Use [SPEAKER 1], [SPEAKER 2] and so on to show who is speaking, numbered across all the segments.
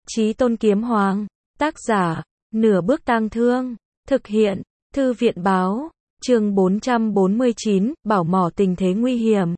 [SPEAKER 1] Chí Tôn Kiếm Hoàng. Tác giả, Nửa Bước Tang Thương. Thực hiện, Thư viện báo. Chương 449, Bảo mỏ tình thế nguy hiểm.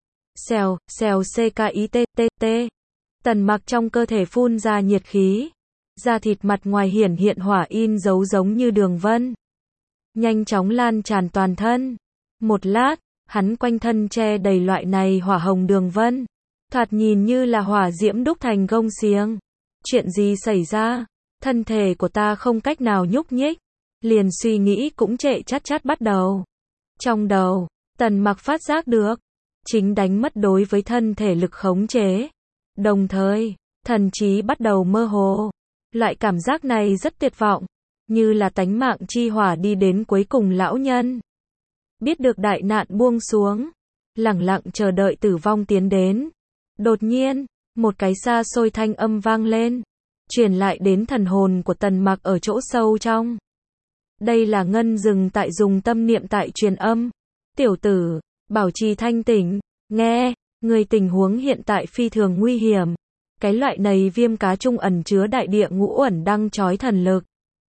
[SPEAKER 1] Xèo, xèo CKITTT. Tần Mặc trong cơ thể phun ra nhiệt khí. Da thịt mặt ngoài hiển hiện hỏa in dấu giống như đường vân. Nhanh chóng lan tràn toàn thân. Một lát, hắn quanh thân che đầy loại này hỏa hồng đường vân. Thoạt nhìn như là hỏa diễm đúc thành gông xiềng. Chuyện gì xảy ra? Thân thể của ta không cách nào nhúc nhích. Liền suy nghĩ cũng trệ chát chát bắt đầu. Trong đầu, Tần Mặc phát giác được. Chính đánh mất đối với thân thể lực khống chế. Đồng thời, thần trí bắt đầu mơ hồ. Loại cảm giác này rất tuyệt vọng. Như là tánh mạng chi hỏa đi đến cuối cùng lão nhân. Biết được đại nạn buông xuống. Lẳng lặng chờ đợi tử vong tiến đến. Đột nhiên, một cái xa xôi thanh âm vang lên. Truyền lại đến thần hồn của Tần Mặc ở chỗ sâu trong. Đây là Ngân Dừng tại dùng tâm niệm tại truyền âm. Tiểu tử, bảo trì thanh tỉnh, nghe, người tình huống hiện tại phi thường nguy hiểm. Cái loại này viêm cá trung ẩn chứa đại địa ngũ uẩn đăng chói thần lực.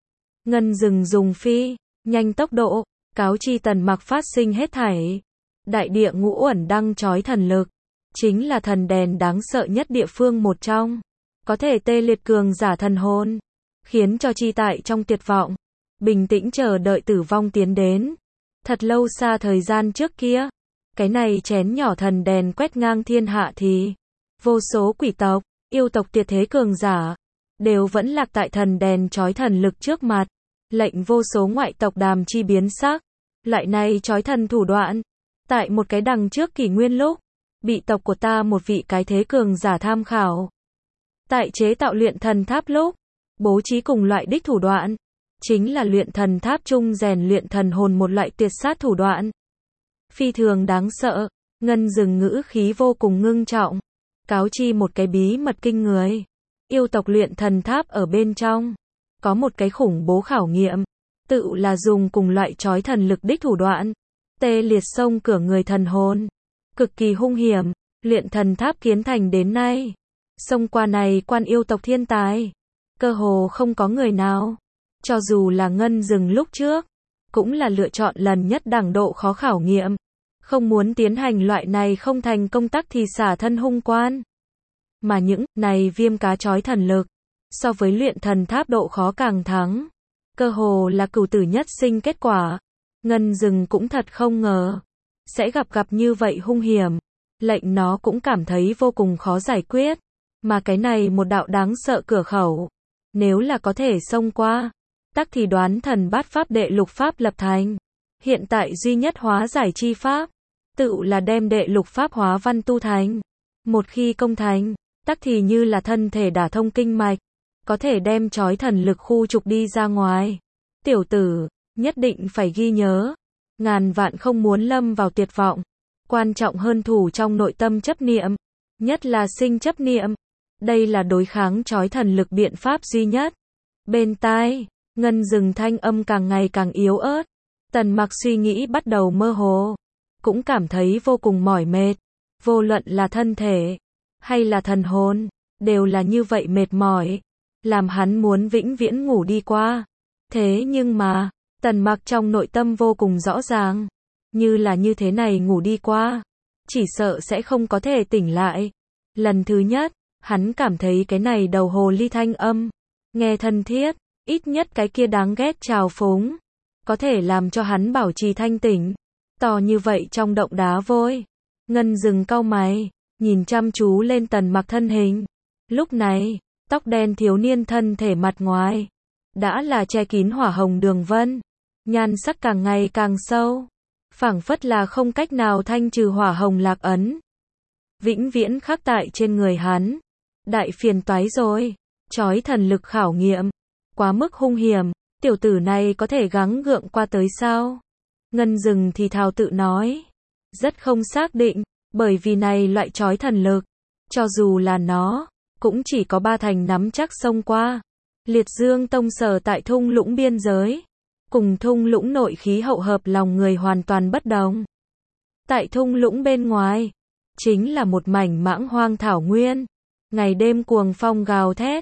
[SPEAKER 1] Ngân Dừng dùng phi, nhanh tốc độ, cáo chi Tần Mặc phát sinh hết thảy. Đại địa ngũ uẩn đăng chói thần lực. Chính là thần đèn đáng sợ nhất địa phương một trong. Có thể tê liệt cường giả thần hồn. Khiến cho chi tại trong tuyệt vọng. Bình tĩnh chờ đợi tử vong tiến đến. Thật lâu xa thời gian trước kia. Cái này chén nhỏ thần đèn quét ngang thiên hạ thì. Vô số quỷ tộc, yêu tộc tuyệt thế cường giả. Đều vẫn lạc tại thần đèn chói thần lực trước mặt. Lệnh vô số ngoại tộc đàm chi biến sắc. Loại này chói thần thủ đoạn. Tại một cái đằng trước kỷ nguyên lúc. Bị tộc của ta một vị cái thế cường giả tham khảo. Tại chế tạo luyện thần tháp lúc. Bố trí cùng loại đích thủ đoạn. Chính là luyện thần tháp chung rèn luyện thần hồn một loại tuyệt sát thủ đoạn. Phi thường đáng sợ. Ngân Dừng ngữ khí vô cùng ngưng trọng. Cáo chi một cái bí mật kinh người. Yêu tộc luyện thần tháp ở bên trong. Có một cái khủng bố khảo nghiệm. Tự là dùng cùng loại chói thần lực đích thủ đoạn. Tê liệt sông cửa người thần hồn. Cực kỳ hung hiểm. Luyện thần tháp kiến thành đến nay. Xông qua này quan yêu tộc thiên tài. Cơ hồ không có người nào. Cho dù là Ngân Dừng lúc trước. Cũng là lựa chọn lần nhất đẳng độ khó khảo nghiệm. Không muốn tiến hành loại này không thành công tác thì xả thân hung quan. Mà những này viêm cá chói thần lực. So với luyện thần tháp độ khó càng thắng. Cơ hồ là cửu tử nhất sinh kết quả. Ngân Dừng cũng thật không ngờ. Sẽ gặp như vậy hung hiểm. Lệnh nó cũng cảm thấy vô cùng khó giải quyết. Mà cái này một đạo đáng sợ cửa khẩu. Nếu là có thể xông qua. Tắc thì đoán thần bát pháp đệ lục pháp lập thành. Hiện tại duy nhất hóa giải chi pháp. Tự là đem đệ lục pháp hóa văn tu thành. Một khi công thành. Tắc thì như là thân thể đả thông kinh mạch. Có thể đem chói thần lực khu trục đi ra ngoài. Tiểu tử, nhất định phải ghi nhớ. Ngàn vạn không muốn lâm vào tuyệt vọng. Quan trọng hơn thủ trong nội tâm chấp niệm. Nhất là sinh chấp niệm. Đây là đối kháng chói thần lực biện pháp duy nhất. Bên tai, Ngân Dừng thanh âm càng ngày càng yếu ớt. Tần Mặc suy nghĩ bắt đầu mơ hồ. Cũng cảm thấy vô cùng mỏi mệt. Vô luận là thân thể, hay là thần hồn, đều là như vậy mệt mỏi. Làm hắn muốn vĩnh viễn ngủ đi qua. Thế nhưng mà, Tần Mặc trong nội tâm vô cùng rõ ràng. Như là như thế này ngủ đi qua. Chỉ sợ sẽ không có thể tỉnh lại. Lần thứ nhất, hắn cảm thấy cái này đầu hồ ly thanh âm. Nghe thân thiết, ít nhất cái kia đáng ghét trào phúng. Có thể làm cho hắn bảo trì thanh tỉnh. To như vậy trong động đá vôi. Ngân Dừng cau mày, nhìn chăm chú lên Tần Mặc thân hình. Lúc này, tóc đen thiếu niên thân thể mặt ngoài. Đã là che kín hỏa hồng đường vân. Nhan sắc càng ngày càng sâu. Phảng phất là không cách nào thanh trừ hỏa hồng lạc ấn. Vĩnh viễn khắc tại trên người hắn. Đại phiền toái rồi. Chói thần lực khảo nghiệm. Quá mức hung hiểm. Tiểu tử này có thể gắng gượng qua tới sao? Ngân Dừng thì thào tự nói. Rất không xác định. Bởi vì này loại chói thần lực. Cho dù là nó. Cũng chỉ có 3 thành nắm chắc xông qua. Liệt Dương Tông sở tại thung lũng biên giới. Cùng thung lũng nội khí hậu hợp lòng người hoàn toàn bất đồng. Tại thung lũng bên ngoài. Chính là một mảnh mãng hoang thảo nguyên. Ngày đêm cuồng phong gào thét.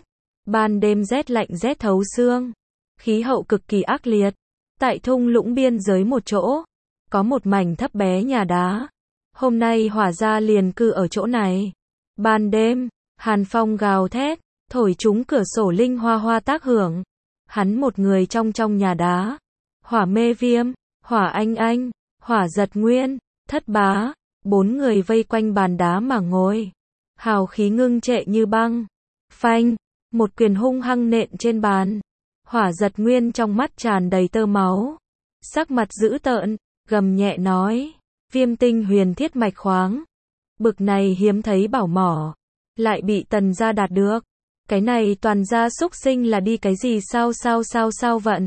[SPEAKER 1] Ban đêm rét lạnh rét thấu xương. Khí hậu cực kỳ ác liệt. Tại thung lũng biên giới một chỗ, có một mảnh thấp bé nhà đá. Hôm nay Hỏa gia liền cư ở chỗ này. Ban đêm, hàn phong gào thét, thổi trúng cửa sổ linh hoa hoa tác hưởng. Hắn một người trong nhà đá. Hỏa Mê Viêm, Hỏa Anh Anh, Hỏa Giật Nguyên, Thất Bá, 4 người vây quanh bàn đá mà ngồi. Hào khí ngưng trệ như băng. Phanh, một quyền hung hăng nện trên bàn. Hỏa Giật Nguyên trong mắt tràn đầy tơ máu. Sắc mặt dữ tợn, gầm nhẹ nói. Viêm tinh huyền thiết mạch khoáng. Bực này hiếm thấy bảo mỏ. Lại bị Tần gia đạt được. Cái này toàn gia xúc sinh là đi cái gì sao vận.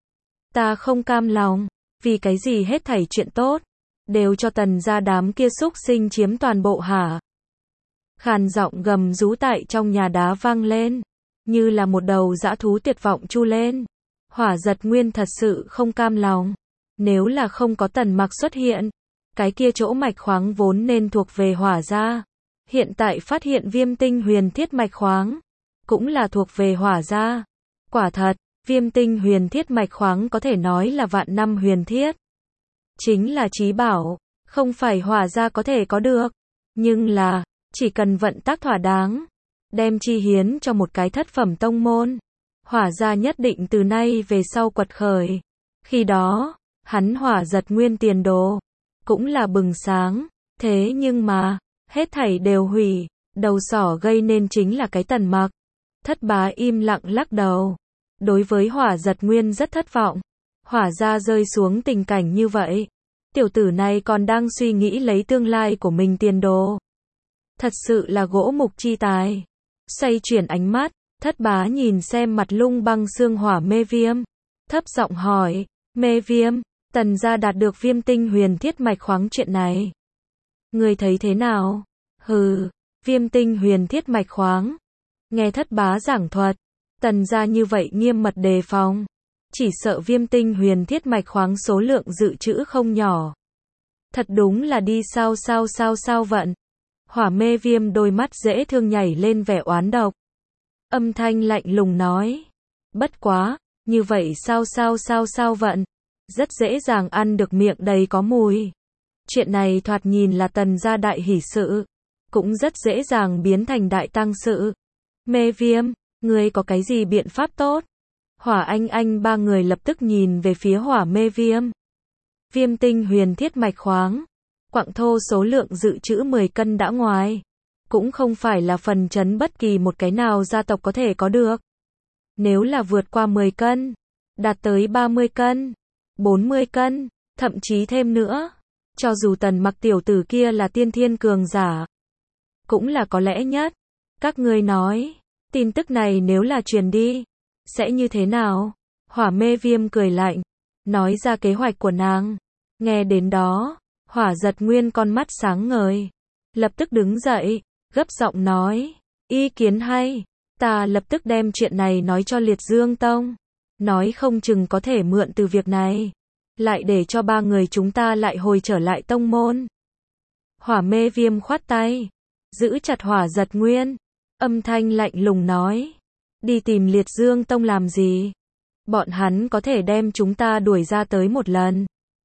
[SPEAKER 1] Ta không cam lòng. Vì cái gì hết thảy chuyện tốt. Đều cho Tần gia đám kia xúc sinh chiếm toàn bộ hả? Khàn giọng gầm rú tại trong nhà đá vang lên. Như là một đầu dã thú tuyệt vọng chu lên. Hỏa Giật Nguyên thật sự không cam lòng. Nếu là không có Tần Mặc xuất hiện, cái kia chỗ mạch khoáng vốn nên thuộc về Hỏa gia. Hiện tại phát hiện viêm tinh huyền thiết mạch khoáng, cũng là thuộc về Hỏa gia. Quả thật, viêm tinh huyền thiết mạch khoáng có thể nói là vạn năm huyền thiết. Chính là chí bảo, không phải Hỏa gia có thể có được. Nhưng là, chỉ cần vận tác thỏa đáng, đem chi hiến cho một cái thất phẩm tông môn, Hỏa gia nhất định từ nay về sau quật khởi. Khi đó, hắn Hỏa Giật Nguyên tiền đồ cũng là bừng sáng. Thế nhưng mà, hết thảy đều hủy. Đầu sỏ gây nên chính là cái Tần Mặc. Thất Bá im lặng lắc đầu. Đối với Hỏa Giật Nguyên rất thất vọng. Hỏa gia rơi xuống tình cảnh như vậy. Tiểu tử này còn đang suy nghĩ lấy tương lai của mình tiền đồ. Thật sự là gỗ mục chi tài. Xoay chuyển ánh mắt, Thất Bá nhìn xem mặt lung băng xương Hỏa Mê Viêm. Thấp giọng hỏi, Mê Viêm, Tần gia đạt được viêm tinh huyền thiết mạch khoáng chuyện này. Ngươi thấy thế nào? Hừ, viêm tinh huyền thiết mạch khoáng. Nghe Thất Bá giảng thuật, Tần gia như vậy nghiêm mật đề phòng. Chỉ sợ viêm tinh huyền thiết mạch khoáng số lượng dự trữ không nhỏ. Thật đúng là đi sao vận. Hỏa Mê Viêm đôi mắt dễ thương nhảy lên vẻ oán độc. Âm thanh lạnh lùng nói. Bất quá, như vậy sao vận. Rất dễ dàng ăn được miệng đầy có mùi. Chuyện này thoạt nhìn là Tần gia đại hỷ sự. Cũng rất dễ dàng biến thành đại tang sự. Mê Viêm, ngươi có cái gì biện pháp tốt? Hỏa Anh Anh ba người lập tức nhìn về phía Hỏa Mê Viêm. Viêm tinh huyền thiết mạch khoáng. Quặng thô số lượng dự trữ 10 cân đã ngoài. Cũng không phải là phần chấn bất kỳ một cái nào gia tộc có thể có được. Nếu là vượt qua 10 cân, đạt tới 30 cân, 40 cân, thậm chí thêm nữa. Cho dù Tần Mặc tiểu tử kia là tiên thiên cường giả, cũng là có lẽ nhất. Các ngươi nói, tin tức này nếu là truyền đi, sẽ như thế nào? Hỏa Mê Viêm cười lạnh, nói ra kế hoạch của nàng. Nghe đến đó, Hỏa Giật Nguyên con mắt sáng ngời, lập tức đứng dậy, gấp giọng nói, ý kiến hay, ta lập tức đem chuyện này nói cho Liệt Dương Tông, nói không chừng có thể mượn từ việc này, lại để cho ba người chúng ta lại hồi trở lại tông môn. Hỏa Mê Viêm khoát tay, giữ chặt Hỏa Giật Nguyên, âm thanh lạnh lùng nói, đi tìm Liệt Dương Tông làm gì? Bọn hắn có thể đem chúng ta đuổi ra tới một lần,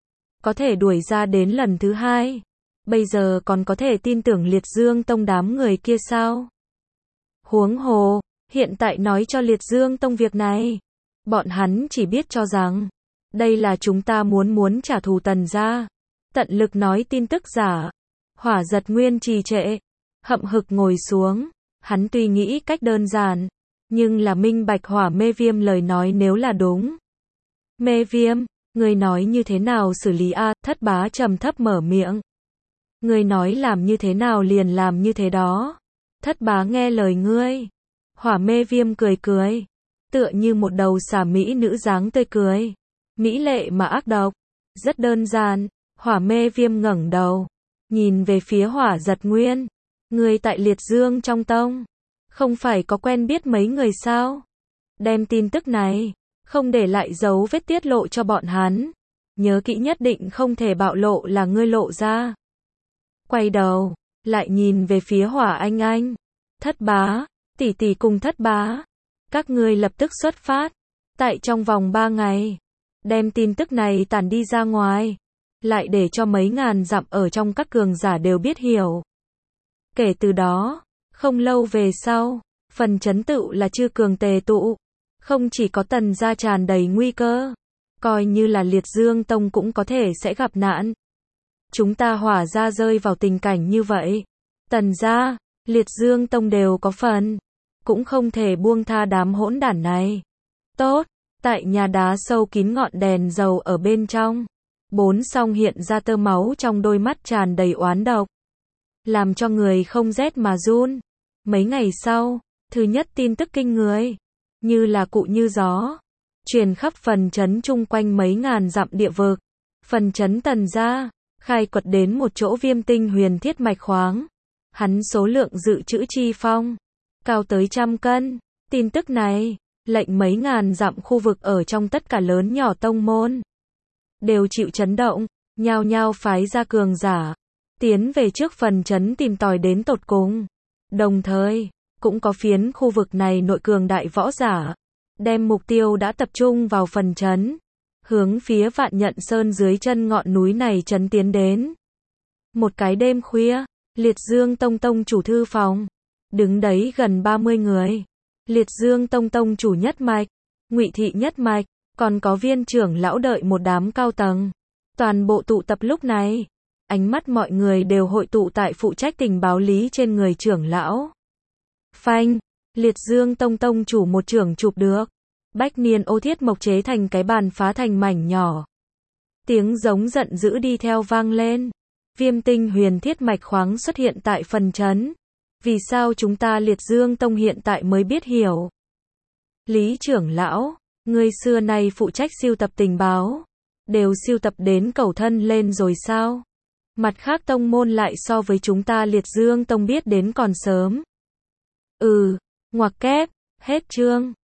[SPEAKER 1] có thể đuổi ra đến lần thứ hai. Bây giờ còn có thể tin tưởng Liệt Dương Tông đám người kia sao? Huống hồ, hiện tại nói cho Liệt Dương Tông việc này, bọn hắn chỉ biết cho rằng đây là chúng ta muốn trả thù Tần gia. Tận lực nói tin tức giả. Hỏa Giật Nguyên trì trệ, hậm hực ngồi xuống. Hắn tuy nghĩ cách đơn giản, nhưng là minh bạch Hỏa Mê Viêm lời nói nếu là đúng. Mê Viêm, ngươi nói như thế nào xử lý a? Thất Bá trầm thấp mở miệng. Ngươi nói làm như thế nào liền làm như thế đó. Thất Bá nghe lời ngươi. Hỏa Mê Viêm cười cười, tựa như một đầu xà mỹ nữ dáng tươi cười, mỹ lệ mà ác độc. Rất đơn giản. Hỏa Mê Viêm ngẩng đầu, nhìn về phía Hỏa Giật Nguyên. Ngươi tại Liệt Dương trong tông, không phải có quen biết mấy người sao? Đem tin tức này, không để lại dấu vết tiết lộ cho bọn hắn. Nhớ kỹ nhất định không thể bạo lộ là ngươi lộ ra. Quay đầu, lại nhìn về phía Hỏa Anh Anh. Thất Bá, tỷ tỷ cùng Thất Bá. Các ngươi lập tức xuất phát. Tại trong vòng 3 ngày. Đem tin tức này tản đi ra ngoài. Lại để cho mấy ngàn dặm ở trong các cường giả đều biết hiểu. Kể từ đó, không lâu về sau, phần trấn tựu là chư cường tề tụ. Không chỉ có Tần gia tràn đầy nguy cơ. Coi như là Liệt Dương Tông cũng có thể sẽ gặp nạn. Chúng ta Hỏa gia rơi vào tình cảnh như vậy. Tần gia, Liệt Dương Tông đều có phần. Cũng không thể buông tha đám hỗn đản này. Tốt, tại nhà đá sâu kín ngọn đèn dầu ở bên trong. Bốn song hiện ra tơ máu trong đôi mắt tràn đầy oán độc. Làm cho người không rét mà run. Mấy ngày sau, thứ nhất tin tức kinh người. Như là cụ như gió. Truyền khắp phần trấn chung quanh mấy ngàn dặm địa vực. Phần trấn Tần gia, khai quật đến một chỗ viêm tinh huyền thiết mạch khoáng. Hắn số lượng dự trữ chi phong. Cao tới 100 cân. Tin tức này, lệnh mấy ngàn dặm khu vực ở trong tất cả lớn nhỏ tông môn. Đều chịu chấn động, nhao nhao phái ra cường giả. Tiến về trước phần trấn tìm tòi đến tột cùng. Đồng thời, cũng có phiến khu vực này nội cường đại võ giả. Đem mục tiêu đã tập trung vào phần trấn. Hướng phía Vạn Nhận Sơn dưới chân ngọn núi này trấn tiến đến. Một cái đêm khuya, Liệt Dương Tông tông chủ thư phòng. Đứng đấy gần 30 người. Liệt Dương Tông tông chủ nhất mạch, Ngụy thị nhất mạch, còn có viên trưởng lão đợi một đám cao tầng. Toàn bộ tụ tập lúc này. Ánh mắt mọi người đều hội tụ tại phụ trách tình báo lý trên người trưởng lão. Phanh, Liệt Dương Tông tông chủ một trưởng chụp được. Bách niên ô thiết mộc chế thành cái bàn phá thành mảnh nhỏ. Tiếng giống giận dữ đi theo vang lên. Viêm tinh huyền thiết mạch khoáng xuất hiện tại phần trấn. Vì sao chúng ta Liệt Dương Tông hiện tại mới biết hiểu? Lý trưởng lão, ngươi xưa nay phụ trách siêu tập tình báo. Đều siêu tập đến cầu thân lên rồi sao? Mặt khác tông môn lại so với chúng ta Liệt Dương Tông biết đến còn sớm. Ngoặc kép, hết chương.